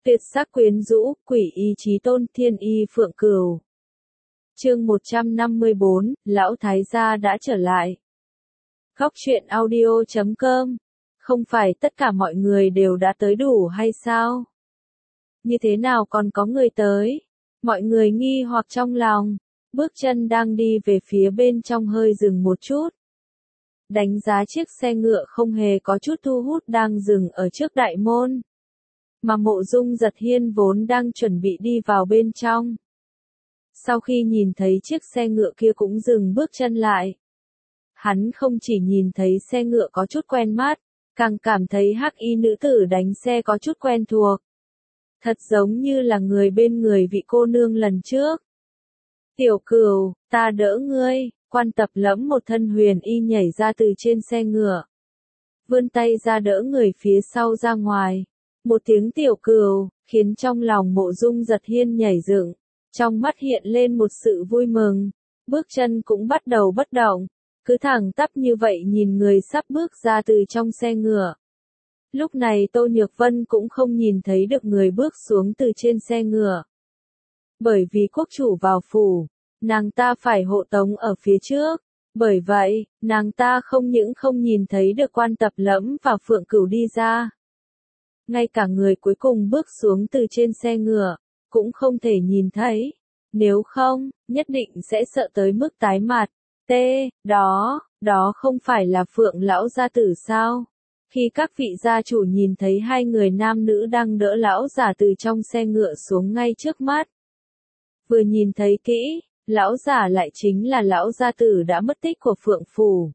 Tuyệt sắc quyến rũ, quỷ y chí tôn, thiên y phượng cửu. Chương 154, Lão Thái gia đã trở lại. Góc truyện audio.com. Không phải tất cả mọi người đều đã tới đủ hay sao? Như thế nào còn có người tới? Mọi người nghi hoặc trong lòng, bước chân đang đi về phía bên trong hơi dừng một chút. Đánh giá chiếc xe ngựa không hề có chút thu hút đang dừng ở trước đại môn. Mà Mộ Dung Giật Hiên vốn đang chuẩn bị đi vào bên trong. Sau khi nhìn thấy chiếc xe ngựa kia cũng dừng bước chân lại. Hắn không chỉ nhìn thấy xe ngựa có chút quen mắt, càng cảm thấy hắc y nữ tử đánh xe có chút quen thuộc. Thật giống như là người bên người vị cô nương lần trước. Tiểu Cửu, ta đỡ ngươi, Quan Tập Lẫm một thân huyền y nhảy ra từ trên xe ngựa. Vươn tay ra đỡ người phía sau ra ngoài. Một tiếng Tiểu Cửu, khiến trong lòng Mộ Dung Giật Hiên nhảy dựng, trong mắt hiện lên một sự vui mừng, bước chân cũng bắt đầu bất động, cứ thẳng tắp như vậy nhìn người sắp bước ra từ trong xe ngựa. Lúc này Tô Nhược Vân cũng không nhìn thấy được người bước xuống từ trên xe ngựa. Bởi vì quốc chủ vào phủ, nàng ta phải hộ tống ở phía trước, bởi vậy, nàng ta không những không nhìn thấy được Quan Tập Lẫm và Phượng Cửu đi ra. Ngay cả người cuối cùng bước xuống từ trên xe ngựa, cũng không thể nhìn thấy, nếu không, nhất định sẽ sợ tới mức tái mặt. Đó không phải là Phượng lão gia tử sao? Khi các vị gia chủ nhìn thấy hai người nam nữ đang đỡ lão giả từ trong xe ngựa xuống ngay trước mắt. Vừa nhìn thấy kỹ, lão giả lại chính là lão gia tử đã mất tích của Phượng phủ.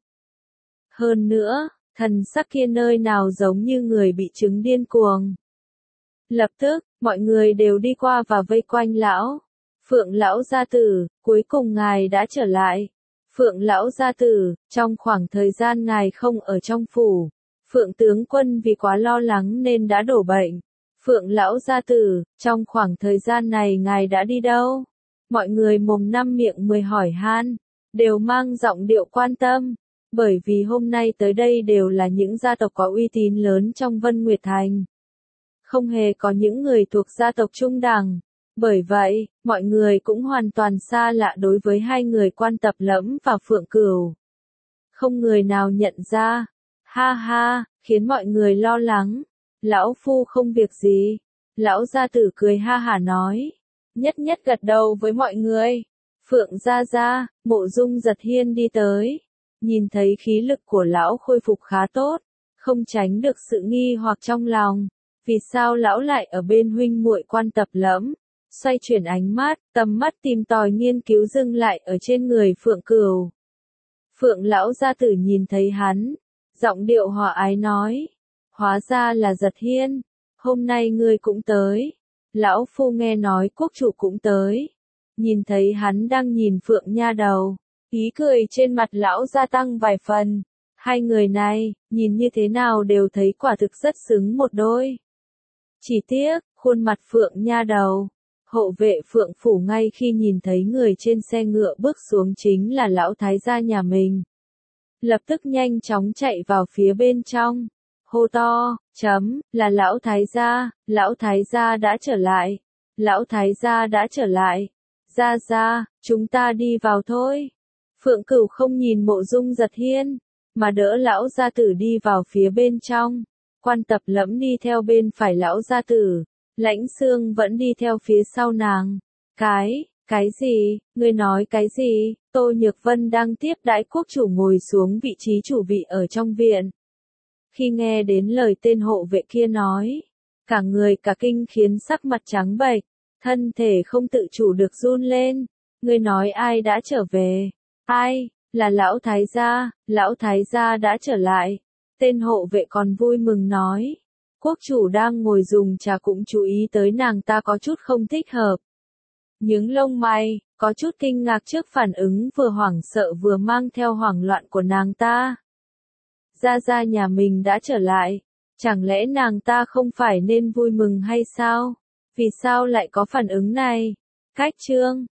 Hơn nữa, thần sắc kia nơi nào giống như người bị chứng điên cuồng. Lập tức, mọi người đều đi qua và vây quanh lão. Phượng lão gia tử, cuối cùng ngài đã trở lại. Phượng lão gia tử, trong khoảng thời gian ngài không ở trong phủ, Phượng tướng quân vì quá lo lắng nên đã đổ bệnh. Phượng lão gia tử, trong khoảng thời gian này ngài đã đi đâu? Mọi người mồm năm miệng mười hỏi han, đều mang giọng điệu quan tâm, bởi vì hôm nay tới đây đều là những gia tộc có uy tín lớn trong Vân Nguyệt Thành. Không hề có những người thuộc gia tộc trung đẳng. Bởi vậy, mọi người cũng hoàn toàn xa lạ đối với hai người Quan Tập Lẫm và Phượng Cửu. Không người nào nhận ra. Ha ha, khiến mọi người lo lắng. Lão phu không việc gì. Lão gia tử cười ha hả nói. Nhất nhất gật đầu với mọi người. Phượng gia gia, Mộ Dung Giật Hiên đi tới. Nhìn thấy khí lực của lão khôi phục khá tốt. Không tránh được sự nghi hoặc trong lòng. Vì sao lão lại ở bên huynh muội Quan Tập Lẫm? Xoay chuyển ánh mắt, tầm mắt tìm tòi nghiên cứu dừng lại ở trên người Phượng Cửu. Phượng lão gia tử nhìn thấy hắn, giọng điệu hòa ái nói, hóa ra là Giật Hiên, hôm nay ngươi cũng tới. Lão phu nghe nói quốc chủ cũng tới. Nhìn thấy hắn đang nhìn Phượng nha đầu, ý cười trên mặt lão gia tăng vài phần. Hai người này, nhìn như thế nào đều thấy quả thực rất xứng một đôi. Chỉ tiếc, khuôn mặt Phượng nha đầu. Hộ vệ Phượng phủ ngay khi nhìn thấy người trên xe ngựa bước xuống chính là lão thái gia nhà mình. Lập tức nhanh chóng chạy vào phía bên trong. Hô to, là lão thái gia đã trở lại. Lão thái gia đã trở lại. Gia, chúng ta đi vào thôi. Phượng Cửu không nhìn Mộ Dung Giật Hiên, mà đỡ lão gia tử đi vào phía bên trong. Quan Tập Lẫm đi theo bên phải lão gia tử. Lãnh Xương vẫn đi theo phía sau nàng. Cái gì, ngươi nói cái gì? Tô Nhược Vân đang tiếp đãi quốc chủ ngồi xuống vị trí chủ vị ở trong viện. Khi nghe đến lời tên hộ vệ kia nói, cả người cả kinh khiến sắc mặt trắng bệch, thân thể không tự chủ được run lên. Ngươi nói ai đã trở về? Ai? Là lão thái gia đã trở lại. Tên hộ vệ còn vui mừng nói. Quốc chủ đang ngồi dùng trà cũng chú ý tới nàng ta có chút không thích hợp. Nhướng lông mày, có chút kinh ngạc trước phản ứng vừa hoảng sợ vừa mang theo hoảng loạn của nàng ta. Gia nhà mình đã trở lại, chẳng lẽ nàng ta không phải nên vui mừng hay sao? Vì sao lại có phản ứng này? Cách chương,